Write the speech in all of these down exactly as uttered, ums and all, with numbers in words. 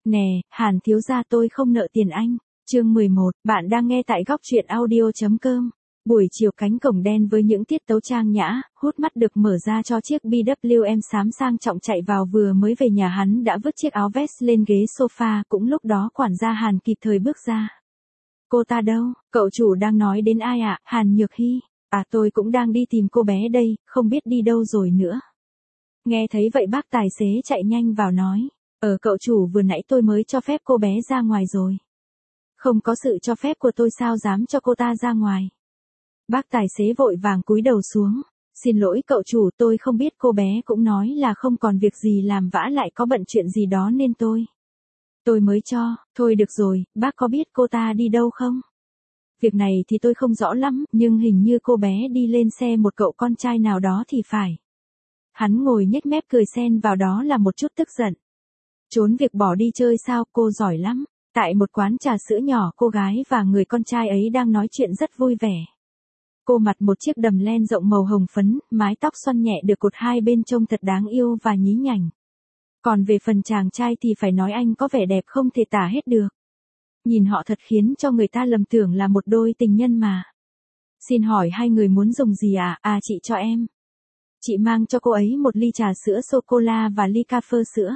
Nè, Hàn thiếu gia tôi không nợ tiền anh. Chương mười một, bạn đang nghe tại góc truyện audio chấm com. Buổi chiều cánh cổng đen với những tiết tấu trang nhã, hút mắt được mở ra cho chiếc bê vê em xám sang trọng chạy vào. Vừa mới về nhà hắn đã vứt chiếc áo vest lên ghế sofa, cũng lúc đó quản gia Hàn kịp thời bước ra. Cô ta đâu? Cậu chủ đang nói đến ai ạ? À? Hàn Nhược Hy. À, tôi cũng đang đi tìm cô bé đây, không biết đi đâu rồi nữa. Nghe thấy vậy bác tài xế chạy nhanh vào nói. Ờ cậu chủ, vừa nãy tôi mới cho phép cô bé ra ngoài rồi. Không có sự cho phép của tôi sao dám cho cô ta ra ngoài. Bác tài xế vội vàng cúi đầu xuống. Xin lỗi cậu chủ, tôi không biết, cô bé cũng nói là không còn việc gì làm, vã lại có bận chuyện gì đó nên tôi. Tôi mới cho. Thôi được rồi, bác có biết cô ta đi đâu không? Việc này thì tôi không rõ lắm, nhưng hình như cô bé đi lên xe một cậu con trai nào đó thì phải. Hắn ngồi nhếch mép cười xen vào đó là một chút tức giận. Trốn việc bỏ đi chơi sao? Cô giỏi lắm. Tại một quán trà sữa nhỏ, cô gái và người con trai ấy đang nói chuyện rất vui vẻ. Cô mặc một chiếc đầm len rộng màu hồng phấn, mái tóc xoăn nhẹ được cột hai bên trông thật đáng yêu và nhí nhảnh. Còn về phần chàng trai thì phải nói anh có vẻ đẹp không thể tả hết được. Nhìn họ thật khiến cho người ta lầm tưởng là một đôi tình nhân mà. Xin hỏi hai người muốn dùng gì à? À, chị cho em. Chị mang cho cô ấy một ly trà sữa sô-cô-la và ly cà phê sữa.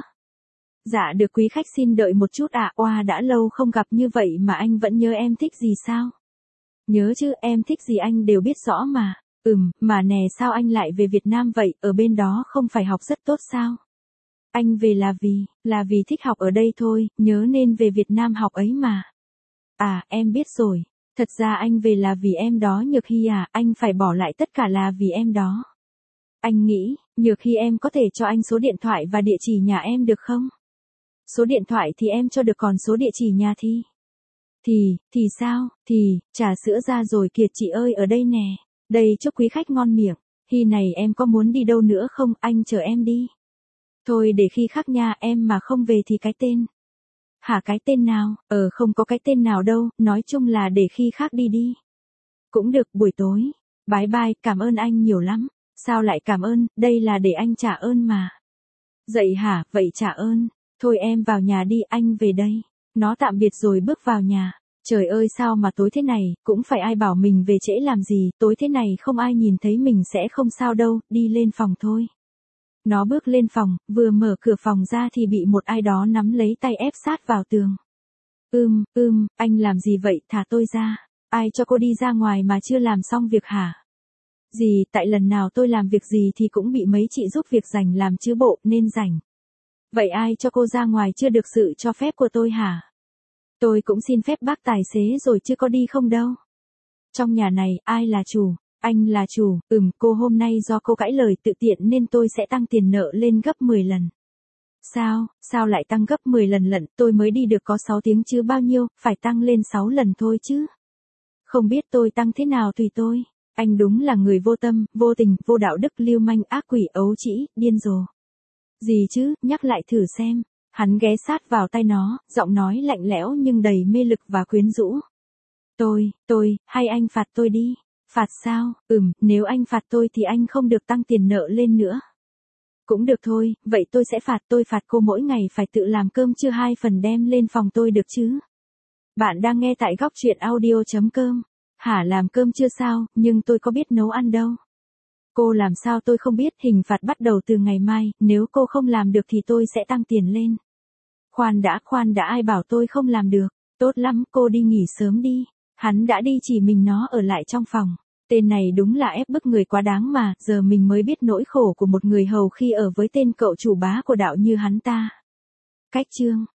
Dạ được, quý khách xin đợi một chút ạ. À, oa đã lâu không gặp như vậy mà anh vẫn nhớ em thích gì sao? Nhớ chứ, em thích gì anh đều biết rõ mà. Ừm, mà nè, sao anh lại về Việt Nam vậy, ở bên đó không phải học rất tốt sao? Anh về là vì, là vì thích học ở đây thôi, nhớ nên về Việt Nam học ấy mà. À, em biết rồi. Thật ra anh về là vì em đó Nhược Hy à, anh phải bỏ lại tất cả là vì em đó. Anh nghĩ, Nhược Hy em có thể cho anh số điện thoại và địa chỉ nhà em được không? Số điện thoại thì em cho được, còn số địa chỉ nhà thì... Thì, thì sao, thì, trà sữa ra rồi kìa chị ơi, ở đây nè. Đây, chúc quý khách ngon miệng. Hy này, em có muốn đi đâu nữa không, anh chờ em đi. Thôi để khi khác nha, em mà không về thì cái tên. Hả, cái tên nào? Ờ không có cái tên nào đâu, nói chung là để khi khác đi đi. Cũng được, buổi tối. Bye bye, cảm ơn anh nhiều lắm. Sao lại cảm ơn, đây là để anh trả ơn mà. Vậy hả, vậy trả ơn. Thôi em vào nhà đi, anh về đây. Nó tạm biệt rồi bước vào nhà. Trời ơi sao mà tối thế này, cũng phải ai bảo mình về trễ làm gì, tối thế này không ai nhìn thấy mình sẽ không sao đâu, đi lên phòng thôi. Nó bước lên phòng, vừa mở cửa phòng ra thì bị một ai đó nắm lấy tay ép sát vào tường. Ưm, ưm, anh làm gì vậy, thả tôi ra. Ai cho cô đi ra ngoài mà chưa làm xong việc hả? Gì, tại lần nào tôi làm việc gì thì cũng bị mấy chị giúp việc rảnh làm chứ bộ, nên rảnh. Vậy ai cho cô ra ngoài chưa được sự cho phép của tôi hả? Tôi cũng xin phép bác tài xế rồi chứ có đi không đâu. Trong nhà này, ai là chủ? Anh là chủ. Ừm, cô, hôm nay do cô cãi lời tự tiện nên tôi sẽ tăng tiền nợ lên gấp mười lần. Sao, sao lại tăng gấp mười lần lận, tôi mới đi được có sáu tiếng chứ bao nhiêu, phải tăng lên sáu lần thôi chứ. Không biết tôi tăng thế nào tùy tôi. Anh đúng là người vô tâm, vô tình, vô đạo đức, lưu manh, ác quỷ, ấu trĩ, điên rồ. Gì chứ, nhắc lại thử xem. Hắn ghé sát vào tai nó, giọng nói lạnh lẽo nhưng đầy mê lực và quyến rũ. Tôi, tôi, hay anh phạt tôi đi. Phạt sao? Ừm, nếu anh phạt tôi thì anh không được tăng tiền nợ lên nữa. Cũng được thôi, vậy tôi sẽ phạt, tôi phạt cô mỗi ngày phải tự làm cơm trưa hai phần đem lên phòng tôi được chứ. Bạn đang nghe tại góc truyện audio chấm com. Hả, làm cơm chưa sao, nhưng tôi có biết nấu ăn đâu. Cô làm sao tôi không biết, hình phạt bắt đầu từ ngày mai, nếu cô không làm được thì tôi sẽ tăng tiền lên. Khoan đã, khoan đã, ai bảo tôi không làm được. Tốt lắm, cô đi nghỉ sớm đi. Hắn đã đi, chỉ mình nó ở lại trong phòng. Tên này đúng là ép bức người quá đáng mà, giờ mình mới biết nỗi khổ của một người hầu khi ở với tên cậu chủ bá của đạo như hắn ta. Cách chương